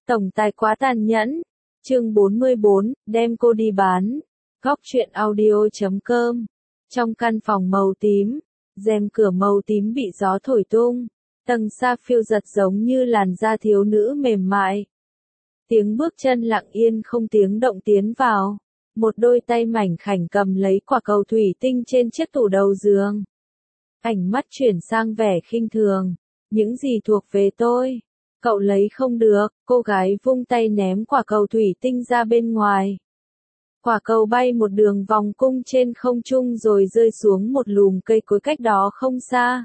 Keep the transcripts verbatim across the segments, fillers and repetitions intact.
Tổng tài quá tàn nhẫn. Chương bốn mươi bốn, đem cô đi bán. Góc truyện audio chấm com. Trong căn phòng màu tím, rèm cửa màu tím bị gió thổi tung, tầng sa phiêu giật giống như làn da thiếu nữ mềm mại. Tiếng bước chân lặng yên không tiếng động tiến vào, một đôi tay mảnh khảnh cầm lấy quả cầu thủy tinh trên chiếc tủ đầu giường. Ánh mắt chuyển sang vẻ khinh thường. Những gì thuộc về tôi, cậu lấy không được. Cô gái vung tay ném quả cầu thủy tinh ra bên ngoài. Quả cầu bay một đường vòng cung trên không trung rồi rơi xuống một lùm cây cối cách đó không xa.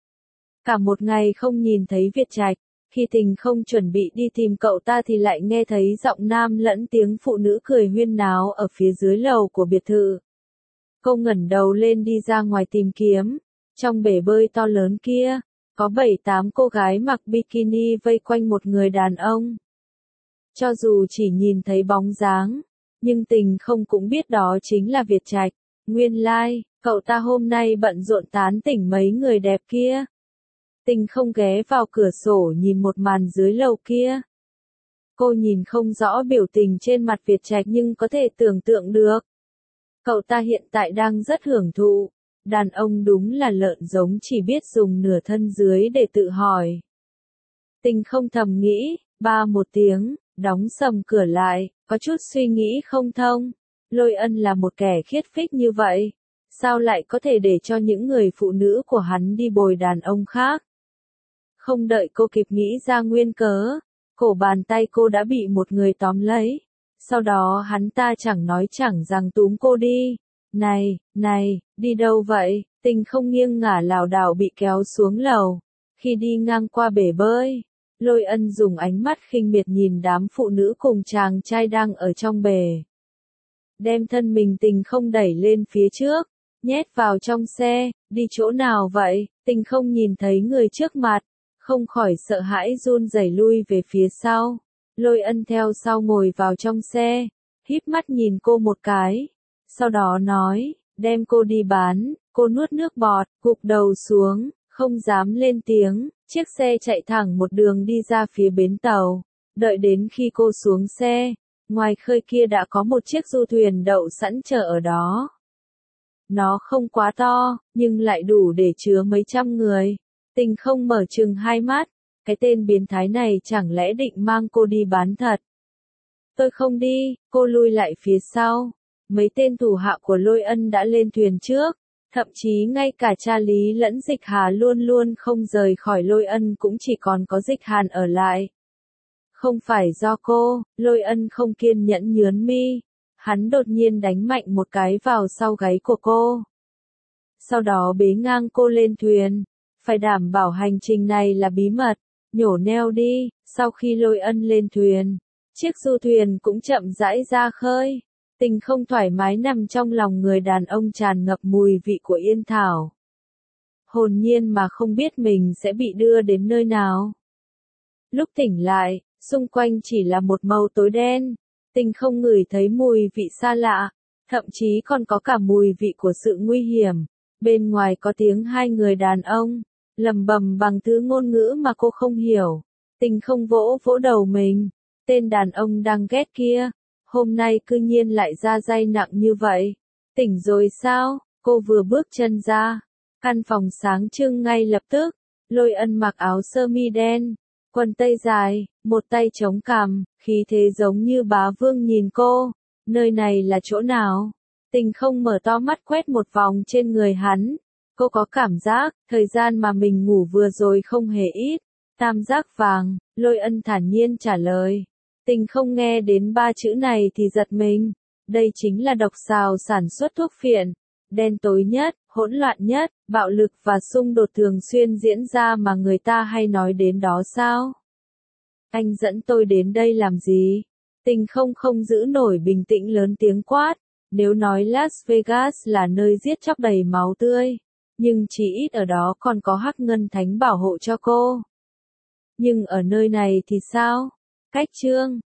Cả một ngày không nhìn thấy Việt Trạch, khi Tình không chuẩn bị đi tìm cậu ta thì lại nghe thấy giọng nam lẫn tiếng phụ nữ cười huyên náo ở phía dưới lầu của biệt thự. Cô ngẩng đầu lên đi ra ngoài tìm kiếm. Trong bể bơi to lớn kia, có bảy tám cô gái mặc bikini vây quanh một người đàn ông. Cho dù chỉ nhìn thấy bóng dáng, nhưng Tình không cũng biết đó chính là Việt Trạch. Nguyên lai, like, cậu ta hôm nay bận rộn tán tỉnh mấy người đẹp kia. Tình không ghé vào cửa sổ nhìn một màn dưới lầu kia. Cô nhìn không rõ biểu tình trên mặt Việt Trạch nhưng có thể tưởng tượng được. Cậu ta hiện tại đang rất hưởng thụ. Đàn ông đúng là lợn giống chỉ biết dùng nửa thân dưới để tự hỏi. Tình không thầm nghĩ, ba một tiếng, đóng sầm cửa lại, có chút suy nghĩ không thông. Lôi Ân là một kẻ khiết phích như vậy, sao lại có thể để cho những người phụ nữ của hắn đi bồi đàn ông khác? Không đợi cô kịp nghĩ ra nguyên cớ, cổ bàn tay cô đã bị một người tóm lấy. Sau đó hắn ta chẳng nói chẳng rằng túm cô đi. Này, này, đi đâu vậy? Tình không nghiêng ngả lảo đảo bị kéo xuống lầu. Khi đi ngang qua bể bơi, Lôi Ân dùng ánh mắt khinh miệt nhìn đám phụ nữ cùng chàng trai đang ở trong bể. Đem thân mình Tình không đẩy lên phía trước, nhét vào trong xe. Đi chỗ nào vậy? Tình không nhìn thấy người trước mặt, không khỏi sợ hãi run rẩy lui về phía sau. Lôi Ân theo sau ngồi vào trong xe, híp mắt nhìn cô một cái. Sau đó nói, đem cô đi bán. Cô nuốt nước bọt, gục đầu xuống, không dám lên tiếng. Chiếc xe chạy thẳng một đường đi ra phía bến tàu. Đợi đến khi cô xuống xe, ngoài khơi kia đã có một chiếc du thuyền đậu sẵn chờ ở đó. Nó không quá to, nhưng lại đủ để chứa mấy trăm người. Tình không mở chừng hai mắt, cái tên biến thái này chẳng lẽ định mang cô đi bán thật? Tôi không đi. Cô lui lại phía sau. Mấy tên thủ hạ của Lôi Ân đã lên thuyền trước, thậm chí ngay cả cha Lý lẫn Dịch Hà luôn luôn không rời khỏi Lôi Ân, cũng chỉ còn có Dịch Hàn ở lại. Không phải do cô. Lôi Ân không kiên nhẫn nhướn mi. Hắn đột nhiên đánh mạnh một cái vào sau gáy của cô. Sau đó bế ngang cô lên thuyền. Phải đảm bảo hành trình này là bí mật. Nhổ neo đi. Sau khi Lôi Ân lên thuyền, chiếc du thuyền cũng chậm rãi ra khơi. Tình không thoải mái nằm trong lòng người đàn ông tràn ngập mùi vị của yên thảo. Hồn nhiên mà không biết mình sẽ bị đưa đến nơi nào. Lúc tỉnh lại, xung quanh chỉ là một màu tối đen. Tình không ngửi thấy mùi vị xa lạ, thậm chí còn có cả mùi vị của sự nguy hiểm. Bên ngoài có tiếng hai người đàn ông lầm bầm bằng thứ ngôn ngữ mà cô không hiểu. Tình không vỗ vỗ đầu mình. Tên đàn ông đang ghét kia, hôm nay cư nhiên lại ra dây nặng như vậy. Tỉnh rồi sao? Cô vừa bước chân ra, căn phòng sáng trưng ngay lập tức. Lôi Ân mặc áo sơ mi đen, quần tây dài, một tay chống cằm, khí thế giống như bá vương nhìn cô. Nơi này là chỗ nào? Tình không mở to mắt quét một vòng trên người hắn. Cô có cảm giác, thời gian mà mình ngủ vừa rồi không hề ít. Tam giác vàng. Lôi Ân thản nhiên trả lời. Tình không nghe đến ba chữ này thì giật mình. Đây chính là độc xào sản xuất thuốc phiện. Đen tối nhất, hỗn loạn nhất, bạo lực và xung đột thường xuyên diễn ra mà người ta hay nói đến đó sao? Anh dẫn tôi đến đây làm gì? Tình không không giữ nổi bình tĩnh lớn tiếng quát. Nếu nói Las Vegas là nơi giết chóc đầy máu tươi, nhưng chỉ ít ở đó còn có Hắc Ngân Thánh bảo hộ cho cô. Nhưng ở nơi này thì sao? Cách chương